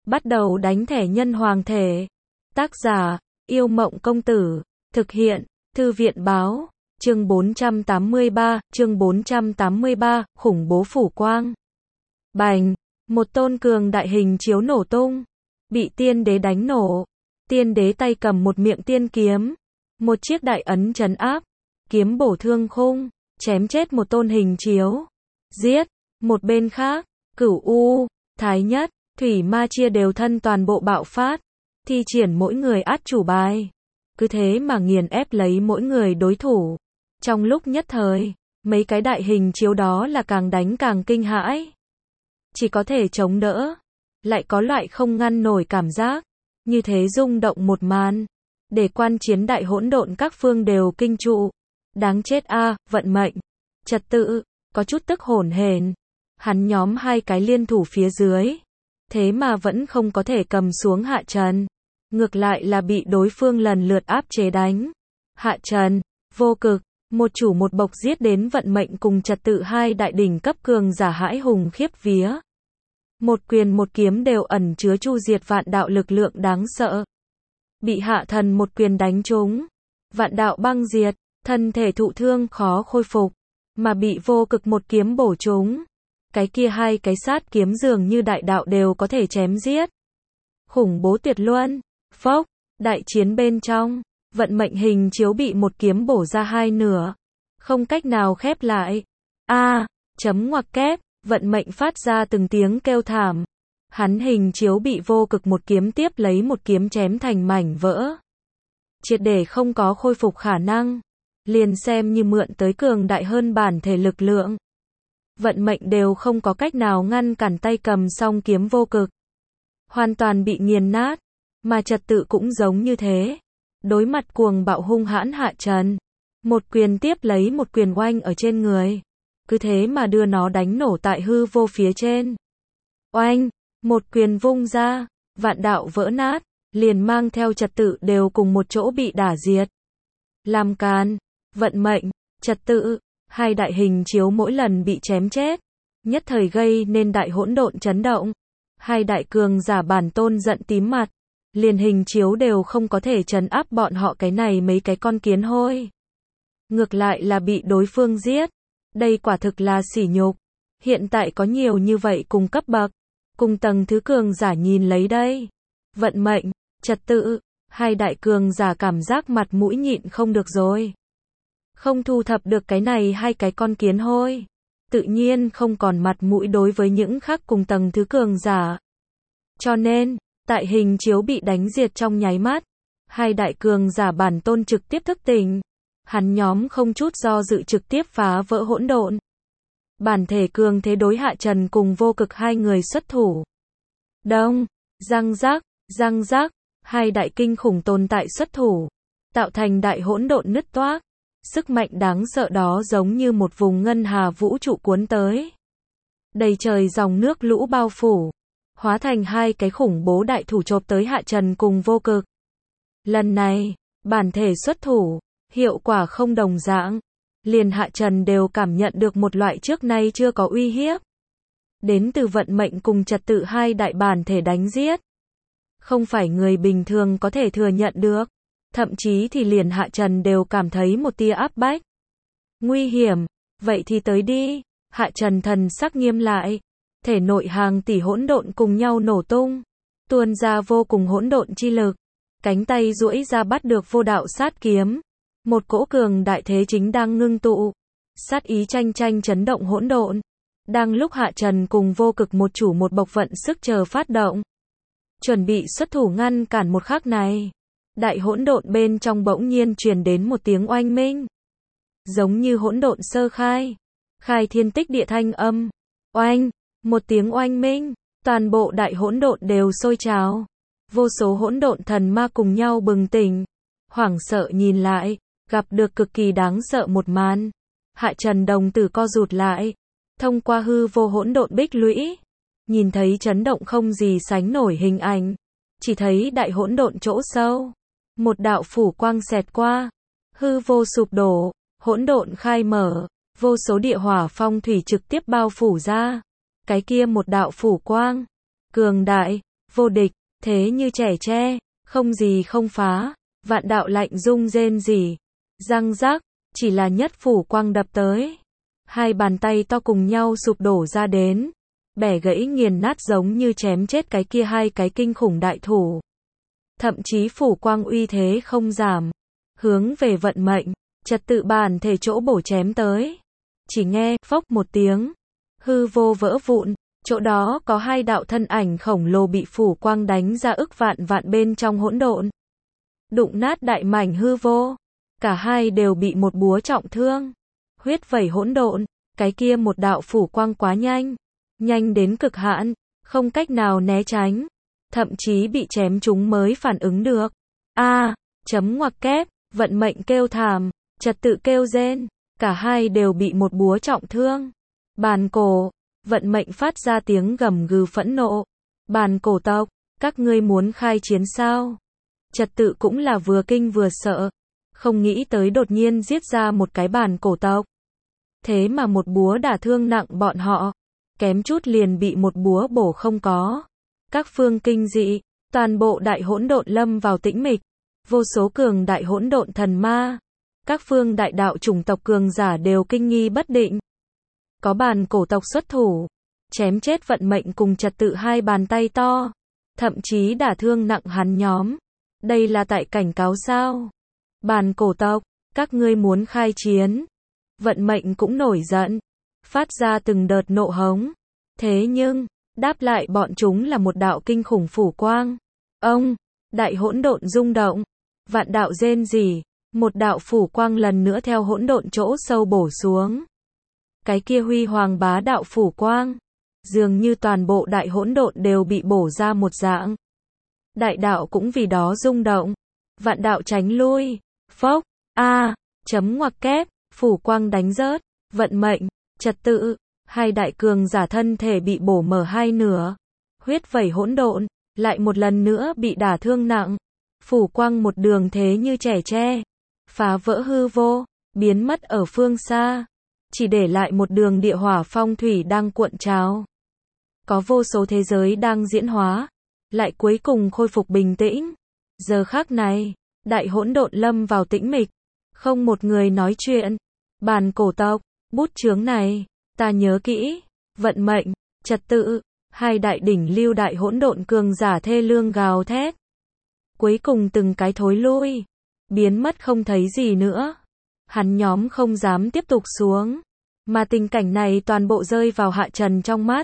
Bắt đầu đánh thẻ nhân hoàng thể. Tác giả, Yêu Mộng Công Tử. Thực hiện, Thư viện Báo. Chương 483, khủng bố phủ quang. Bành, một tôn cường đại hình chiếu nổ tung. Bị tiên đế đánh nổ. Tiên đế tay cầm một miệng tiên kiếm. Một chiếc đại ấn trấn áp. Kiếm bổ thương khung, chém chết một tôn hình chiếu. Giết, một bên khác, Cửu U, Thái Nhất, Thủy Ma chia đều thân toàn bộ bạo phát. Thi triển mỗi người át chủ bài. Cứ thế mà nghiền ép lấy mỗi người đối thủ. Trong lúc nhất thời, mấy cái đại hình chiếu đó là càng đánh càng kinh hãi. Chỉ có thể chống đỡ. Lại có loại không ngăn nổi cảm giác. Như thế rung động một màn. Để quan chiến đại hỗn độn các phương đều kinh trụ. Đáng chết a, vận mệnh. Trật tự, có chút tức hổn hển. Hắn nhóm hai cái liên thủ phía dưới. Thế mà vẫn không có thể cầm xuống Hạ Trần. Ngược lại là bị đối phương lần lượt áp chế đánh. Hạ Trần, Vô Cực, một chủ một bộc giết đến vận mệnh cùng trật tự hai đại đỉnh cấp cường giả hãi hùng khiếp vía. Một quyền một kiếm đều ẩn chứa chu diệt vạn đạo lực lượng đáng sợ. Bị Hạ Thần một quyền đánh trúng. Vạn đạo băng diệt, thân thể thụ thương khó khôi phục. Mà bị Vô Cực một kiếm bổ trúng. Cái kia hai cái sát kiếm dường như đại đạo đều có thể chém giết. Khủng bố tuyệt luân. Phốc, đại chiến bên trong, vận mệnh hình chiếu bị một kiếm bổ ra hai nửa. Không cách nào khép lại. Chấm ngoặc kép, vận mệnh phát ra từng tiếng kêu thảm. Hắn hình chiếu bị Vô Cực một kiếm tiếp lấy một kiếm chém thành mảnh vỡ. Triệt để không có khôi phục khả năng. Liền xem như mượn tới cường đại hơn bản thể lực lượng. Vận mệnh đều không có cách nào ngăn cản tay cầm song kiếm Vô Cực. Hoàn toàn bị nghiền nát. Mà trật tự cũng giống như thế. Đối mặt cuồng bạo hung hãn Hạ Trần. Một quyền tiếp lấy một quyền oanh ở trên người. Cứ thế mà đưa nó đánh nổ tại hư vô phía trên. Oanh, một quyền vung ra, vạn đạo vỡ nát, liền mang theo trật tự đều cùng một chỗ bị đả diệt. Làm càn, vận mệnh, trật tự, hai đại hình chiếu mỗi lần bị chém chết. Nhất thời gây nên đại hỗn độn chấn động. Hai đại cường giả bản tôn giận tím mặt. Liền hình chiếu đều không có thể trấn áp bọn họ cái này mấy cái con kiến hôi. Ngược lại là bị đối phương giết. Đây quả thực là sỉ nhục. Hiện tại có nhiều như vậy cùng cấp bậc. Cùng tầng thứ cường giả nhìn lấy đây. Vận mệnh, trật tự, hai đại cường giả cảm giác mặt mũi nhịn không được rồi. Không thu thập được cái này hai cái con kiến hôi. Tự nhiên không còn mặt mũi đối với những khác cùng tầng thứ cường giả. Cho nên, tại hình chiếu bị đánh diệt trong nháy mắt, hai đại cường giả bản tôn trực tiếp thức tỉnh. Hắn nhóm không chút do dự trực tiếp phá vỡ hỗn độn. Bản thể cường thế đối Hạ Trần cùng Vô Cực hai người xuất thủ. Đông, răng rác, hai đại kinh khủng tồn tại xuất thủ, tạo thành đại hỗn độn nứt toác. Sức mạnh đáng sợ đó giống như một vùng ngân hà vũ trụ cuốn tới. Đầy trời dòng nước lũ bao phủ. Hóa thành hai cái khủng bố đại thủ chộp tới Hạ Trần cùng Vô Cực. Lần này, bản thể xuất thủ, hiệu quả không đồng dạng. Liền Hạ Trần đều cảm nhận được một loại trước nay chưa có uy hiếp. Đến từ vận mệnh cùng trật tự hai đại bản thể đánh giết. Không phải người bình thường có thể thừa nhận được. Thậm chí thì liền Hạ Trần đều cảm thấy một tia áp bách. Nguy hiểm, vậy thì tới đi. Hạ Trần thần sắc nghiêm lại. Thể nội hàng tỷ hỗn độn cùng nhau nổ tung, tuôn ra vô cùng hỗn độn chi lực, cánh tay duỗi ra bắt được vô đạo sát kiếm, một cỗ cường đại thế chính đang ngưng tụ, sát ý tranh tranh chấn động hỗn độn. Đang lúc Hạ Trần cùng Vô Cực một chủ một bộc vận sức chờ phát động, chuẩn bị xuất thủ ngăn cản một khắc này, đại hỗn độn bên trong bỗng nhiên truyền đến một tiếng oanh minh, giống như hỗn độn sơ khai, khai thiên tích địa thanh âm, oanh. Một tiếng oanh minh, toàn bộ đại hỗn độn đều sôi trào. Vô số hỗn độn thần ma cùng nhau bừng tỉnh. Hoảng sợ nhìn lại, gặp được cực kỳ đáng sợ một màn. Hạ Trần đồng tử co rụt lại. Thông qua hư vô hỗn độn bích lũy. Nhìn thấy chấn động không gì sánh nổi hình ảnh. Chỉ thấy đại hỗn độn chỗ sâu. Một đạo phủ quang xẹt qua. Hư vô sụp đổ, hỗn độn khai mở. Vô số địa hỏa phong thủy trực tiếp bao phủ ra. Cái kia một đạo phủ quang, cường đại, vô địch, thế như trẻ tre, không gì không phá, vạn đạo lạnh rung rên rỉ, răng rác, chỉ là nhất phủ quang đập tới. Hai bàn tay to cùng nhau sụp đổ ra đến, bẻ gãy nghiền nát giống như chém chết cái kia hai cái kinh khủng đại thủ. Thậm chí phủ quang uy thế không giảm, hướng về vận mệnh, trật tự bản thể chỗ bổ chém tới. Chỉ nghe, phốc một tiếng, hư vô vỡ vụn, chỗ đó có hai đạo thân ảnh khổng lồ bị phủ quang đánh ra ức vạn vạn bên trong hỗn độn. Đụng nát đại mảnh hư vô, cả hai đều bị một búa trọng thương. Huyết vẩy hỗn độn, cái kia một đạo phủ quang quá nhanh, nhanh đến cực hạn, không cách nào né tránh, thậm chí bị chém trúng mới phản ứng được. Chấm ngoặc kép, vận mệnh kêu thảm, trật tự kêu rên, cả hai đều bị một búa trọng thương. Bàn cổ, vận mệnh phát ra tiếng gầm gừ phẫn nộ. Bàn cổ tộc, các ngươi muốn khai chiến sao? Trật tự cũng là vừa kinh vừa sợ, không nghĩ tới đột nhiên giết ra một cái bàn cổ tộc. Thế mà một búa đả thương nặng bọn họ, kém chút liền bị một búa bổ không có. Các phương kinh dị, toàn bộ đại hỗn độn lâm vào tĩnh mịch, vô số cường đại hỗn độn thần ma, các phương đại đạo chủng tộc cường giả đều kinh nghi bất định. Có bàn cổ tộc xuất thủ, chém chết vận mệnh cùng trật tự hai bàn tay to, thậm chí đả thương nặng hắn nhóm. Đây là tại cảnh cáo sao? Bàn cổ tộc, các ngươi muốn khai chiến. Vận mệnh cũng nổi giận, phát ra từng đợt nộ hống. Thế nhưng, đáp lại bọn chúng là một đạo kinh khủng phủ quang. Đại hỗn độn rung động, vạn đạo rên rỉ, một đạo phủ quang lần nữa theo hỗn độn chỗ sâu bổ xuống. Cái kia huy hoàng bá đạo phủ quang, dường như toàn bộ đại hỗn độn đều bị bổ ra một dạng. Đại đạo cũng vì đó rung động, vạn đạo tránh lui. Phốc, chấm ngoặc kép, phủ quang đánh rớt, vận mệnh, trật tự, hai đại cường giả thân thể bị bổ mở hai nửa. Huyết vẩy hỗn độn, lại một lần nữa bị đả thương nặng. Phủ quang một đường thế như trẻ tre, phá vỡ hư vô, biến mất ở phương xa, chỉ để lại một đường địa hỏa phong thủy đang cuộn trào. Có vô số thế giới đang diễn hóa, lại cuối cùng khôi phục bình tĩnh. Giờ khắc này, đại hỗn độn lâm vào tĩnh mịch, không một người nói chuyện. Bàn cổ tộc, bút chướng này, ta nhớ kỹ. Vận mệnh, trật tự, hai đại đỉnh lưu đại hỗn độn cường giả thê lương gào thét. Cuối cùng từng cái thối lui, biến mất không thấy gì nữa. Hắn nhóm không dám tiếp tục xuống, mà tình cảnh này toàn bộ rơi vào Hạ Trần trong mắt.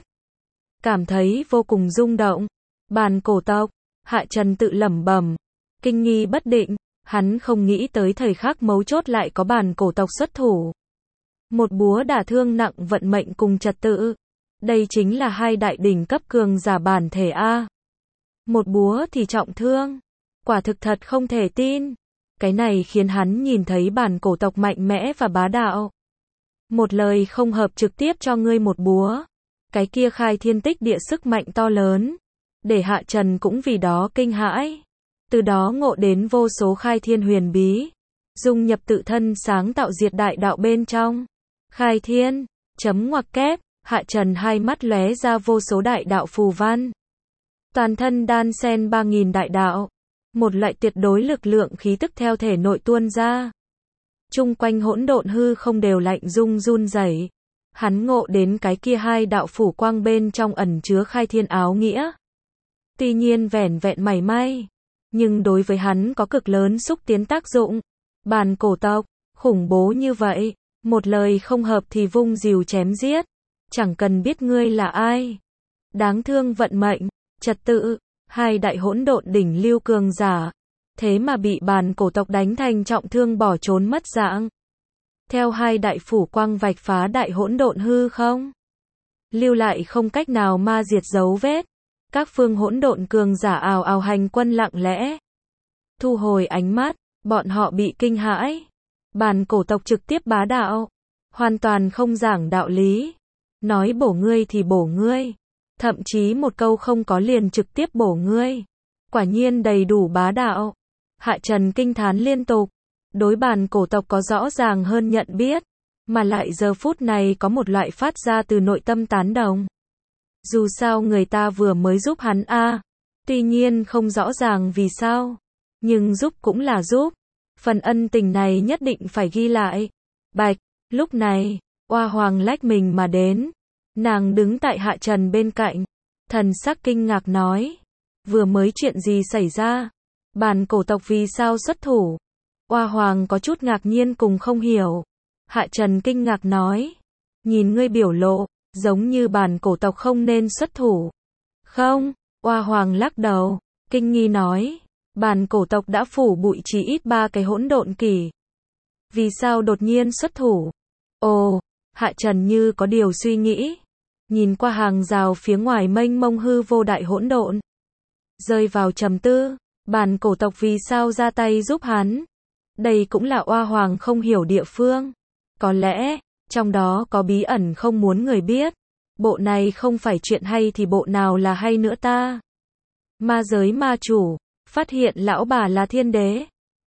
Cảm thấy vô cùng rung động. Bàn cổ tộc, Hạ Trần tự lẩm bẩm, kinh nghi bất định, hắn không nghĩ tới thời khắc mấu chốt lại có bàn cổ tộc xuất thủ. Một búa đả thương nặng vận mệnh cùng trật tự. Đây chính là hai đại đỉnh cấp cường giả bản thể A. Một búa thì trọng thương. Quả thực thật không thể tin. Cái này khiến hắn nhìn thấy bàn cổ tộc mạnh mẽ và bá đạo. Một lời không hợp trực tiếp cho ngươi một búa. Cái kia khai thiên tích địa sức mạnh to lớn, để Hạ Trần cũng vì đó kinh hãi. Từ đó ngộ đến vô số khai thiên huyền bí, dung nhập tự thân sáng tạo diệt đại đạo bên trong. Khai thiên, chấm ngoặc kép, Hạ Trần hai mắt lóe ra vô số đại đạo phù văn. Toàn thân đan xen 3000 đại đạo, một loại tuyệt đối lực lượng khí tức theo thể nội tuôn ra. Chung quanh hỗn độn hư không đều lạnh rung run rẩy. Hắn ngộ đến cái kia hai đạo phủ quang bên trong ẩn chứa khai thiên áo nghĩa. Tuy nhiên vẻn vẹn mảy may, nhưng đối với hắn có cực lớn xúc tiến tác dụng. Bàn cổ tộc, khủng bố như vậy, một lời không hợp thì vung rìu chém giết, chẳng cần biết ngươi là ai. Đáng thương vận mệnh, trật tự, hai đại hỗn độn đỉnh lưu cường giả, thế mà bị bàn cổ tộc đánh thành trọng thương bỏ trốn mất dạng. Theo hai đại phủ quang vạch phá đại hỗn độn hư không, lưu lại không cách nào ma diệt dấu vết. Các phương hỗn độn cường giả ào ào hành quân lặng lẽ, thu hồi ánh mắt, bọn họ bị kinh hãi. Bàn cổ tộc trực tiếp bá đạo, hoàn toàn không giảng đạo lý, nói bổ ngươi thì bổ ngươi, thậm chí một câu không có liền trực tiếp bổ ngươi. Quả nhiên đầy đủ bá đạo. Hạ Trần kinh thán liên tục. Đối bàn cổ tộc có rõ ràng hơn nhận biết, mà lại giờ phút này có một loại phát ra từ nội tâm tán đồng. Dù sao người ta vừa mới giúp hắn A. Tuy nhiên không rõ ràng vì sao, nhưng giúp cũng là giúp. Phần ân tình này nhất định phải ghi lại. Bạch, lúc này, Oa Hoàng lách mình mà đến. Nàng đứng tại Hạ Trần bên cạnh, thần sắc kinh ngạc nói, vừa mới chuyện gì xảy ra? Bản cổ tộc vì sao xuất thủ? Oa Hoàng có chút ngạc nhiên cùng không hiểu. Hạ Trần kinh ngạc nói, nhìn ngươi biểu lộ, giống như bản cổ tộc không nên xuất thủ. Không, Oa Hoàng lắc đầu, kinh nghi nói, bản cổ tộc đã phủ bụi chỉ ít 3 cái hỗn độn kỳ. Vì sao đột nhiên xuất thủ? Ồ, Hạ Trần như có điều suy nghĩ, nhìn qua hàng rào phía ngoài mênh mông hư vô đại hỗn độn, rơi vào trầm tư, bản cổ tộc vì sao ra tay giúp hắn? Đây cũng là Oa Hoàng không hiểu địa phương. Có lẽ, trong đó có bí ẩn không muốn người biết. Bộ này không phải chuyện hay thì bộ nào là hay nữa ta? Ma giới ma chủ, phát hiện lão bà là thiên đế.